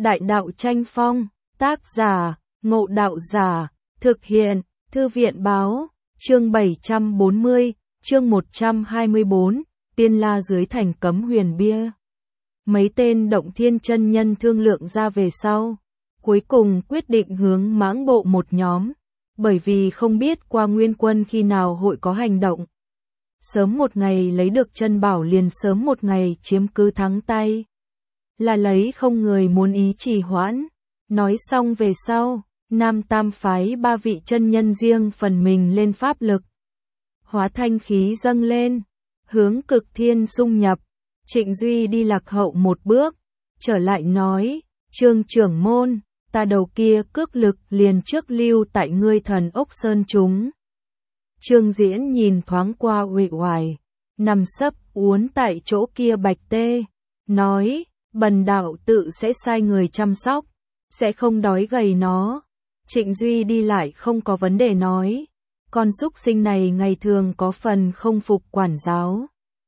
Đại đạo tranh phong, tác giả, Ngộ Đạo Giả, thực hiện, Thư viện báo, chương 740, chương 124, Tiên La dưới thành cấm huyền bia. Mấy tên Động Thiên chân nhân thương lượng ra về sau, cuối cùng quyết định hướng Mãng Bộ một nhóm, bởi vì không biết qua Nguyên Quân khi nào hội có hành động. Sớm một ngày lấy được chân bảo liền sớm một ngày chiếm cứ thắng tay. Là lấy không người muốn ý trì hoãn. Nói xong về sau, Nam Tam phái ba vị chân nhân riêng phần mình lên pháp lực. Hóa thanh khí dâng lên, hướng Cực Thiên xung nhập. Trịnh Duy đi lạc hậu một bước, trở lại nói, Trương trưởng môn, ta đầu kia cước lực liền trước lưu tại ngươi Thần Ốc Sơn chúng. Trương Diễn nhìn thoáng qua uể oải, nằm sấp uốn tại chỗ kia bạch tê, nói, bần đạo tự sẽ sai người chăm sóc, sẽ không đói gầy nó. Trịnh Duy đi lại không có vấn đề nói, con súc sinh này ngày thường có phần không phục quản giáo.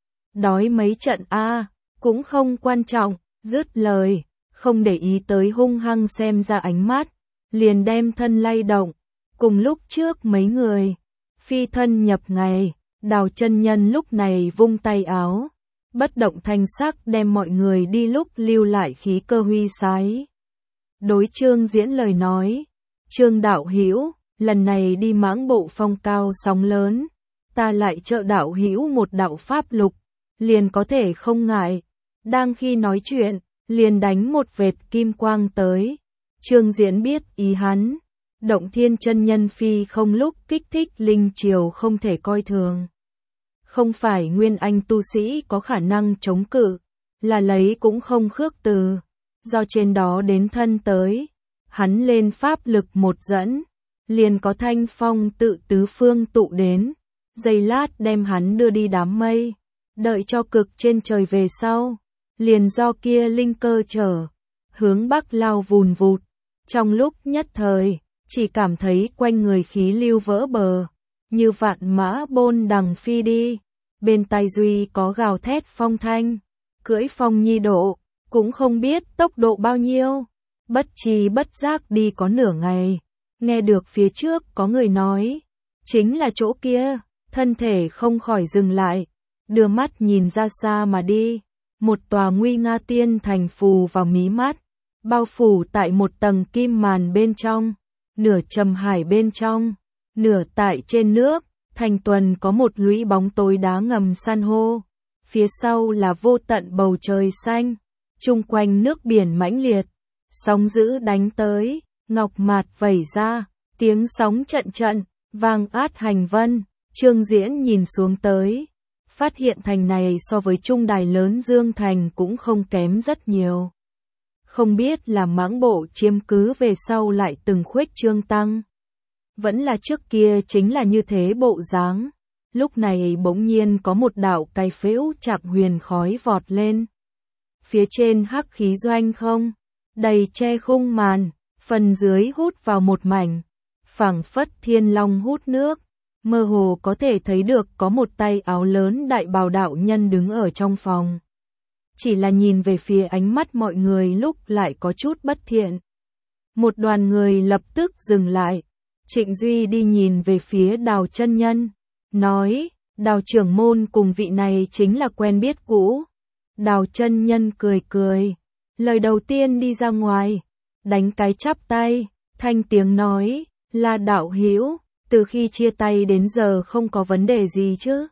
Đói mấy trận cũng không quan trọng, dứt lời, không để ý tới hung hăng xem ra ánh mắt, liền đem thân lay động, cùng lúc trước mấy người, phi thân nhập ngày, Đào chân nhân lúc này vung tay áo, bất động thanh sắc đem mọi người đi lúc lưu lại khí cơ huy sái. Đối Trương Diễn lời nói, Trương đạo hữu, lần này đi Mãng Bộ phong cao sóng lớn, ta lại trợ đạo hữu một đạo pháp lục, liền có thể không ngại. Đang khi nói chuyện, liền đánh một vệt kim quang tới. Trương Diễn biết ý hắn, Động Thiên chân nhân phi không lúc kích thích linh triều không thể coi thường. Không phải nguyên anh tu sĩ có khả năng chống cự, là lấy cũng không khước từ. Do trên đó đến thân tới, hắn lên pháp lực một dẫn, liền có thanh phong tự tứ phương tụ đến, giây lát đem hắn đưa đi đám mây, đợi cho cực trên trời về sau, liền do kia linh cơ trở, hướng bắc lao vùn vụt. Trong lúc nhất thời, chỉ cảm thấy quanh người khí lưu vỡ bờ, như vạn mã bôn đằng phi đi, bên tai Duy có gào thét phong thanh, cưỡi phong nhi độ, cũng không biết tốc độ bao nhiêu, bất tri bất giác đi có nửa ngày, nghe được phía trước có người nói, chính là chỗ kia, thân thể không khỏi dừng lại, đưa mắt nhìn ra xa mà đi, một tòa nguy nga tiên thành phù vào mí mắt, bao phủ tại một tầng kim màn bên trong, nửa trầm hải bên trong, nửa tại trên nước, thành tuần có một lũy bóng tối đá ngầm san hô, phía sau là vô tận bầu trời xanh, chung quanh nước biển mãnh liệt, sóng dữ đánh tới, ngọc mạt vẩy ra, tiếng sóng trận trận, vang át hành vân. Trương Diễn nhìn xuống tới, phát hiện thành này so với trung đài lớn Dương Thành cũng không kém rất nhiều. Không biết là Mãng Bộ chiếm cứ về sau lại từng khuếch trương tăng. Vẫn là trước kia chính là như thế bộ dáng. Lúc này bỗng nhiên có một đạo cái phễu chạm huyền khói vọt lên. Phía trên hắc khí doanh không, đầy che khung màn, phần dưới hút vào một mảnh, phảng phất thiên long hút nước. Mơ hồ có thể thấy được có một tay áo lớn đại bào đạo nhân đứng ở trong phòng. Chỉ là nhìn về phía ánh mắt mọi người lúc lại có chút bất thiện. Một đoàn người lập tức dừng lại. Trịnh Duy đi nhìn về phía Đào chân nhân, nói, Đào trưởng môn cùng vị này chính là quen biết cũ. Đào chân nhân cười cười, lời đầu tiên đi ra ngoài, đánh cái chắp tay, thanh tiếng nói, là đạo hữu, từ khi chia tay đến giờ không có vấn đề gì chứ.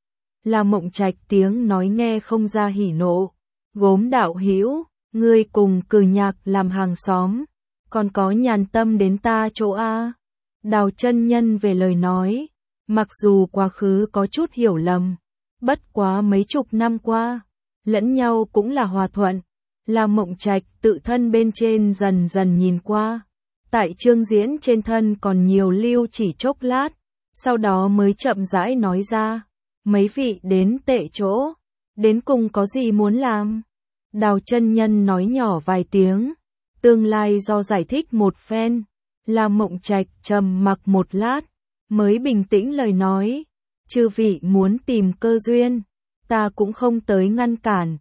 Là Mộng Trạch tiếng nói nghe không ra hỉ nộ, Gốm đạo hữu, ngươi cùng Cử Nhạc làm hàng xóm, còn có nhàn tâm đến ta chỗ a? Đào chân nhân về lời nói, mặc dù quá khứ có chút hiểu lầm, bất quá mấy chục năm qua, lẫn nhau cũng là hòa thuận, là Mộng Trạch tự thân bên trên dần dần nhìn qua, tại Trương Diễn trên thân còn nhiều lưu chỉ chốc lát, sau đó mới chậm rãi nói ra, mấy vị đến tệ chỗ, đến cùng có gì muốn làm? Đào chân nhân nói nhỏ vài tiếng, tương lai do giải thích một phen, là Mộng Trạch trầm mặc một lát, mới bình tĩnh lời nói, chư vị muốn tìm cơ duyên, ta cũng không tới ngăn cản,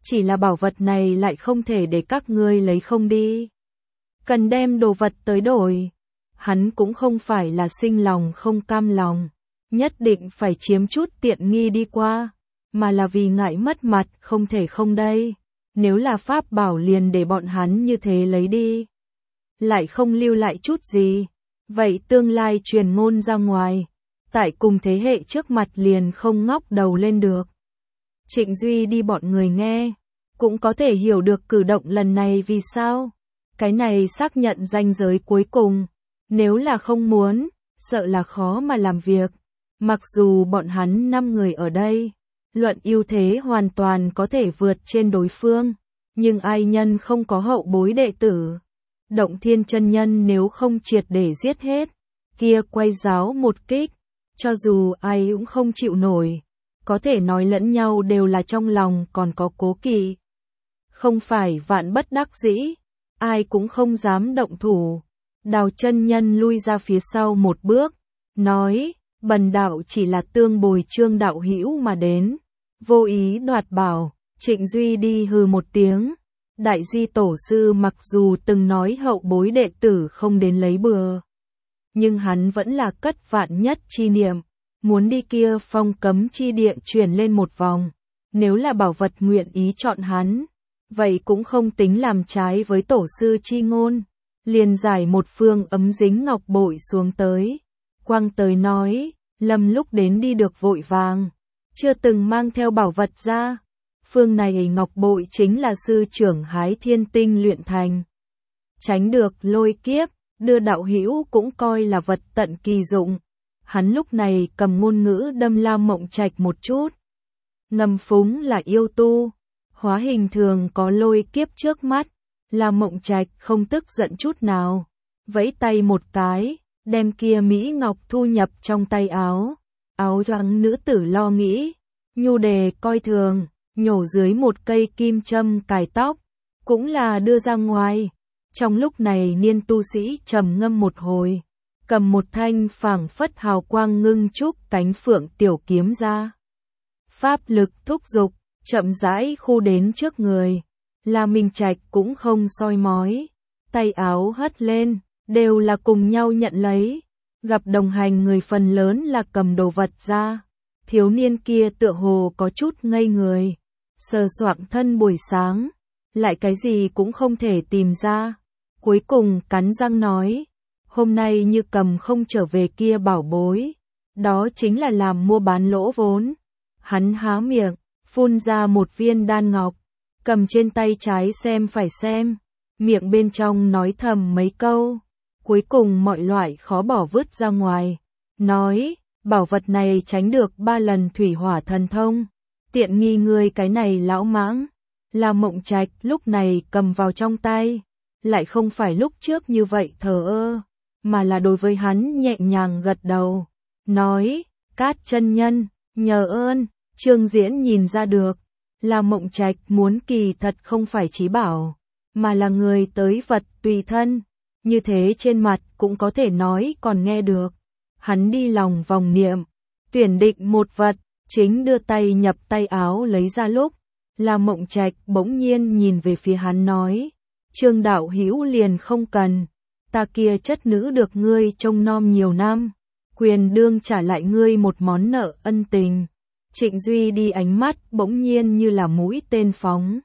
chỉ là bảo vật này lại không thể để các ngươi lấy không đi. Cần đem đồ vật tới đổi. Hắn cũng không phải là sinh lòng không cam lòng, nhất định phải chiếm chút tiện nghi đi qua, mà là vì ngại mất mặt không thể không đây. Nếu là pháp bảo liền để bọn hắn như thế lấy đi, lại không lưu lại chút gì, vậy tương lai truyền ngôn ra ngoài, tại cùng thế hệ trước mặt liền không ngóc đầu lên được. Trịnh Duy đi bọn người nghe, cũng có thể hiểu được cử động lần này vì sao. Cái này xác nhận ranh giới cuối cùng, nếu là không muốn, sợ là khó mà làm việc. Mặc dù bọn hắn 5 người ở đây, luận ưu thế hoàn toàn có thể vượt trên đối phương, nhưng ai nhân không có hậu bối đệ tử. Động Thiên chân nhân nếu không triệt để giết hết, kia quay giáo một kích, cho dù ai cũng không chịu nổi, có thể nói lẫn nhau đều là trong lòng còn có cố kỵ. Không phải vạn bất đắc dĩ, ai cũng không dám động thủ. Đào chân nhân lui ra phía sau một bước, nói, bần đạo chỉ là tương bồi Trương đạo hữu mà đến, vô ý đoạt bảo. Trịnh Duy đi hừ một tiếng, đại di tổ sư mặc dù từng nói hậu bối đệ tử không đến lấy bừa, nhưng hắn vẫn là cất vạn nhất chi niệm, muốn đi kia phong cấm chi địa chuyển lên một vòng, nếu là bảo vật nguyện ý chọn hắn, vậy cũng không tính làm trái với tổ sư chi ngôn. Liền giải một phương ấm dính ngọc bội xuống tới, quăng tới nói, Lâm lúc đến đi được vội vàng, chưa từng mang theo bảo vật ra. Phương này ngọc bội chính là sư trưởng hái thiên tinh luyện thành, tránh được lôi kiếp, đưa đạo hữu cũng coi là vật tận kỳ dụng. Hắn lúc này cầm ngôn ngữ đâm Lam Mộng Trạch một chút. Ngầm phúng là yêu tu, hóa hình thường có lôi kiếp trước mắt. Lam Mộng Trạch không tức giận chút nào, vẫy tay một cái, đem kia mỹ ngọc thu nhập trong tay áo. Áo choàng nữ tử lo nghĩ, nhu đề coi thường, nhổ dưới một cây kim châm cài tóc, cũng là đưa ra ngoài. Trong lúc này niên tu sĩ trầm ngâm một hồi, cầm một thanh phảng phất hào quang ngưng trúc cánh phượng tiểu kiếm ra. Pháp lực thúc dục, chậm rãi khu đến trước người. La Minh Trạch cũng không soi mói, tay áo hất lên, đều là cùng nhau nhận lấy. Gặp đồng hành người phần lớn là cầm đồ vật ra. Thiếu niên kia tựa hồ có chút ngây người, sờ soạng thân buổi sáng, lại cái gì cũng không thể tìm ra. Cuối cùng cắn răng nói, hôm nay như cầm không trở về kia bảo bối, đó chính là làm mua bán lỗ vốn. Hắn há miệng, phun ra một viên đan ngọc, cầm trên tay trái xem phải xem, miệng bên trong nói thầm mấy câu, cuối cùng mọi loại khó bỏ vứt ra ngoài, nói, bảo vật này tránh được 3 lần thủy hỏa thần thông, tiện nghi ngươi cái này lão mãng. Là Mộng Trạch lúc này cầm vào trong tay, lại không phải lúc trước như vậy thờ ơ, mà là đối với hắn nhẹ nhàng gật đầu, nói, Cát chân nhân, nhờ ơn. Trương Diễn nhìn ra được, là Mộng Trạch muốn kỳ thật không phải chí bảo, mà là người tới vật tùy thân, như thế trên mặt cũng có thể nói còn nghe được. Hắn đi lòng vòng niệm, tuyển định một vật, chính đưa tay nhập tay áo lấy ra lúc, là Mộng Trạch bỗng nhiên nhìn về phía hắn nói, Trương đạo hữu liền không cần, ta kia chất nữ được ngươi trông nom nhiều năm, quyền đương trả lại ngươi một món nợ ân tình. Trịnh Duy đi ánh mắt bỗng nhiên như là mũi tên phóng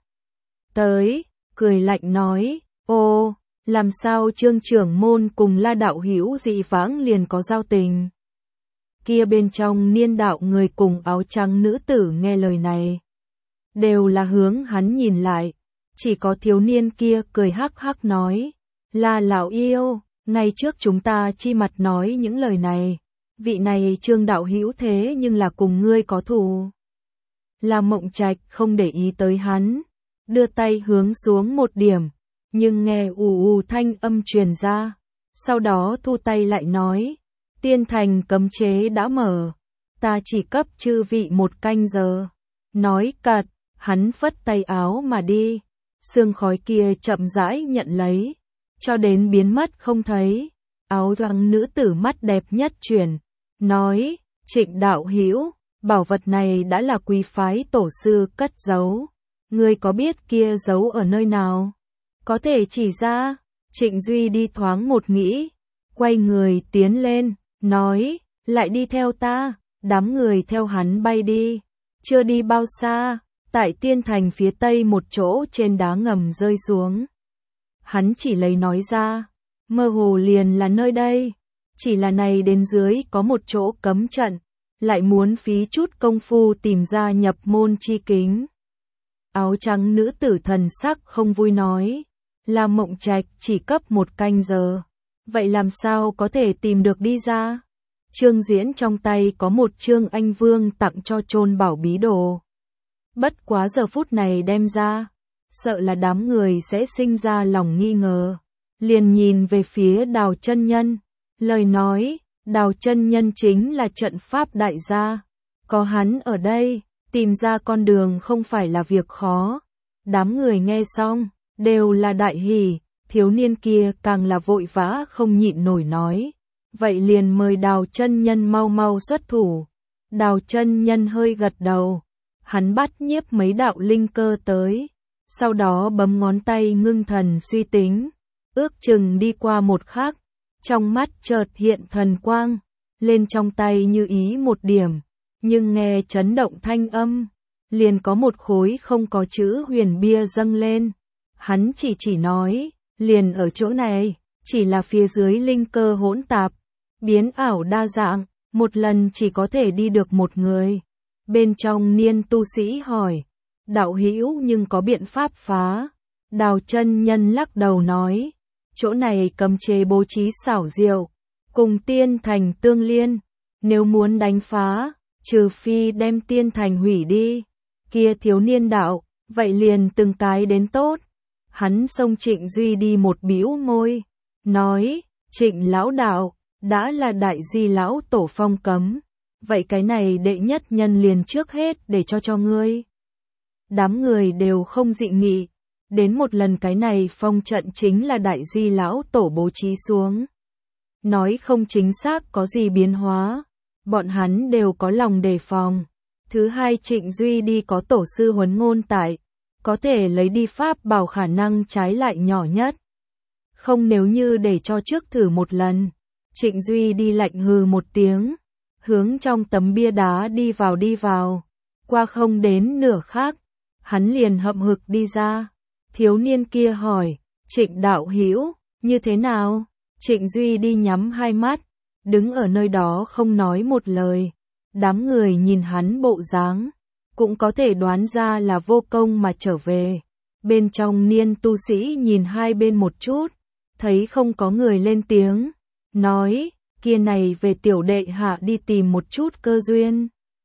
tới, cười lạnh nói, ô, làm sao Trương trưởng môn cùng La đạo hữu dị vãng liền có giao tình. Kia bên trong niên đạo người cùng áo trắng nữ tử nghe lời này, đều là hướng hắn nhìn lại, chỉ có thiếu niên kia cười hắc hắc nói, La lão yêu, ngày trước chúng ta chi mặt nói những lời này. Vị này Trương đạo hữu thế nhưng là cùng ngươi có thù. La Mộng Trạch không để ý tới hắn, đưa tay hướng xuống một điểm, nhưng nghe ù ù thanh âm truyền ra, sau đó thu tay lại nói, tiên thành cấm chế đã mở, ta chỉ cấp chư vị 1 canh giờ. Nói cật, hắn phất tay áo mà đi, sương khói kia chậm rãi nhận lấy, cho đến biến mất không thấy. Áo choàng nữ tử mắt đẹp nhất chuyển, nói, Trịnh đạo hữu, bảo vật này đã là quý phái tổ sư cất giấu, Ngươi có biết kia giấu ở nơi nào? Có thể chỉ ra? Trịnh Duy đi thoáng một nghĩ, quay người tiến lên, nói, lại đi theo ta. Đám người theo hắn bay đi. Chưa đi bao xa, tại Tiên Thành phía tây một chỗ trên đá ngầm rơi xuống. Hắn chỉ lấy nói ra, mơ hồ liền là nơi đây. Chỉ là này đến dưới có một chỗ cấm trận, lại muốn phí chút công phu tìm ra nhập môn chi kính. Áo trắng nữ tử thần sắc không vui nói, là Mộng Trạch chỉ cấp 1 canh giờ. Vậy làm sao có thể tìm được đi ra? Trương Diễn trong tay có một chương Anh Vương tặng cho Trôn Bảo bí đồ. Bất quá giờ phút này đem ra, sợ là đám người sẽ sinh ra lòng nghi ngờ. Liền nhìn về phía Đào chân nhân, lời nói, Đào chân nhân chính là trận pháp đại gia. Có hắn ở đây, tìm ra con đường không phải là việc khó. Đám người nghe xong, đều là đại hỉ, thiếu niên kia càng là vội vã không nhịn nổi nói. Vậy liền mời Đào chân nhân mau mau xuất thủ. Đào chân nhân hơi gật đầu. Hắn bắt nhiếp mấy đạo linh cơ tới. Sau đó bấm ngón tay ngưng thần suy tính. Ước chừng đi qua một khắc. Trong mắt chợt hiện thần quang. Lên trong tay như ý một điểm. Nhưng nghe chấn động thanh âm. Liền có một khối không có chữ huyền bia dâng lên. Hắn chỉ nói. Liền ở chỗ này. Chỉ là phía dưới linh cơ hỗn tạp. Biến ảo đa dạng, một lần chỉ có thể đi được một người. Bên trong niên tu sĩ hỏi, đạo hữu nhưng có biện pháp phá? Đào chân nhân lắc đầu nói, chỗ này cấm chế bố trí xảo diệu, cùng Tiên Thành tương liên. Nếu muốn đánh phá, trừ phi đem Tiên Thành hủy đi. Kia thiếu niên đạo, vậy liền từng cái đến tốt. Hắn xông Trịnh Duy đi một bĩu môi, nói, Trịnh lão đạo, đã là đại di lão tổ phong cấm, vậy cái này đệ nhất nhân liền trước hết để cho ngươi. Đám người đều không dị nghị, đến một lần cái này phong trận chính là đại di lão tổ bố trí xuống. Nói không chính xác có gì biến hóa, bọn hắn đều có lòng đề phòng. Thứ hai, Trịnh Duy đi có tổ sư huấn ngôn tại, có thể lấy đi pháp bảo khả năng trái lại nhỏ nhất. Không nếu như để cho trước thử một lần. Trịnh Duy đi lạnh hừ một tiếng, hướng trong tấm bia đá đi vào, qua không đến nửa khắc, hắn liền hậm hực đi ra. Thiếu niên kia hỏi, Trịnh đạo hữu, như thế nào? Trịnh Duy đi nhắm hai mắt, đứng ở nơi đó không nói một lời. Đám người nhìn hắn bộ dáng, cũng có thể đoán ra là vô công mà trở về. Bên trong niên tu sĩ nhìn hai bên một chút, thấy không có người lên tiếng. Nói, kia này về tiểu đệ hạ đi tìm một chút cơ duyên.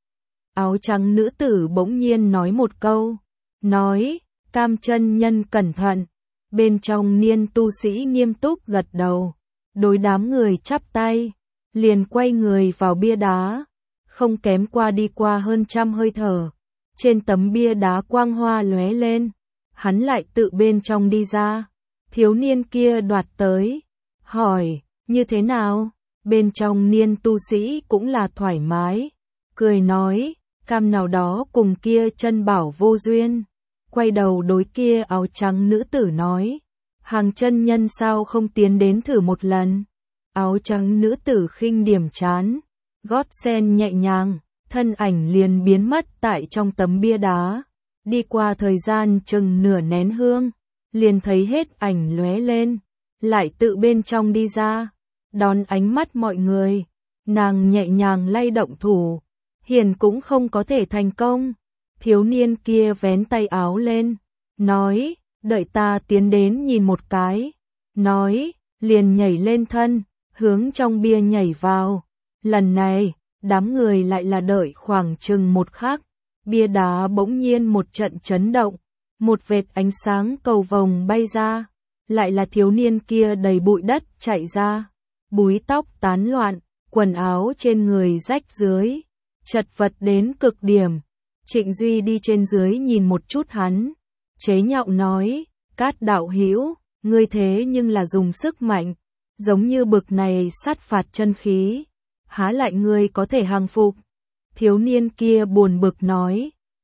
Áo trắng nữ tử bỗng nhiên nói một câu, nói, Cam chân nhân cẩn thận. Bên trong niên tu sĩ nghiêm túc gật đầu, đối đám người chắp tay, liền quay người vào bia đá, không kém qua đi qua hơn 100 hơi thở. Trên tấm bia đá quang hoa lóe lên, hắn lại tự bên trong đi ra. Thiếu niên kia đoạt tới, hỏi, như thế nào? Bên trong niên tu sĩ cũng là thoải mái, cười nói, Cam nào đó cùng kia chân bảo vô duyên. Quay đầu đối kia áo trắng nữ tử nói, hàng chân nhân sao không tiến đến thử một lần? Áo trắng nữ tử khinh điểm chán, gót sen nhẹ nhàng, thân ảnh liền biến mất tại trong tấm bia đá. Đi qua thời gian chừng nửa nén hương, liền thấy hết ảnh lóe lên, lại tự bên trong đi ra. Đón ánh mắt mọi người, nàng nhẹ nhàng lay động thủ, hiền cũng không có thể thành công. Thiếu niên kia vén tay áo lên, nói, đợi ta tiến đến nhìn một cái. Nói, liền nhảy lên thân, hướng trong bia nhảy vào. Lần này, đám người lại là đợi khoảng chừng một khắc, bia đá bỗng nhiên một trận chấn động, một vệt ánh sáng cầu vồng bay ra, lại là thiếu niên kia đầy bụi đất chạy ra. Búi tóc tán loạn, quần áo trên người rách rưới, chật vật đến cực điểm. Trịnh Duy đi trên dưới nhìn một chút hắn, chế nhạo nói, Cát đạo hữu, ngươi thế nhưng là dùng sức mạnh, giống như bực này sát phạt chân khí, há lại ngươi có thể hàng phục? Thiếu niên kia buồn bực nói,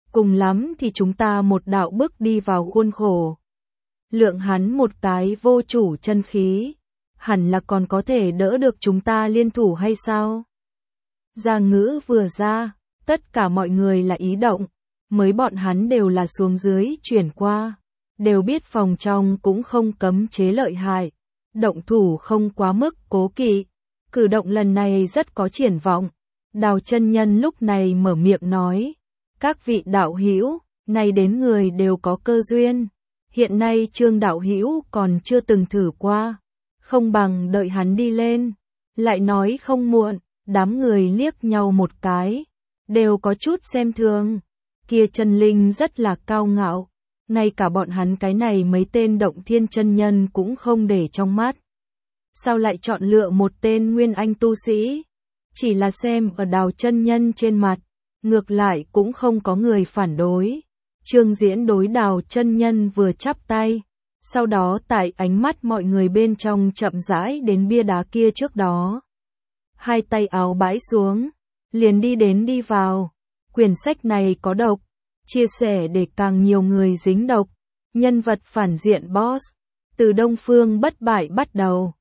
cùng lắm thì chúng ta một đạo bước đi vào khuôn khổ. Lượng hắn một cái vô chủ chân khí, hẳn là còn có thể đỡ được chúng ta liên thủ hay sao? Gia ngữ vừa ra, tất cả mọi người là ý động, mới bọn hắn đều là xuống dưới chuyển qua, đều biết phòng trong cũng không cấm chế lợi hại, động thủ không quá mức cố kỵ, cử động lần này rất có triển vọng. Đào chân nhân lúc này mở miệng nói, các vị đạo hữu, nay đến người đều có cơ duyên, hiện nay Trương đạo hữu còn chưa từng thử qua, không bằng đợi hắn đi lên, lại nói không muộn. Đám người liếc nhau một cái, đều có chút xem thường, kia chân linh rất là cao ngạo, ngay cả bọn hắn cái này mấy tên động thiên chân nhân cũng không để trong mắt. Sao lại chọn lựa một tên nguyên anh tu sĩ? Chỉ là xem ở Đào chân nhân trên mặt, ngược lại cũng không có người phản đối. Trương Diễn đối Đào chân nhân vừa chắp tay, sau đó tại ánh mắt mọi người bên trong chậm rãi đến bia đá kia trước đó. Hai tay áo bãi xuống, liền đi vào. Quyển sách này có độc, chia sẻ để càng nhiều người dính độc. Nhân vật phản diện boss, từ Đông Phương bất bại bắt đầu.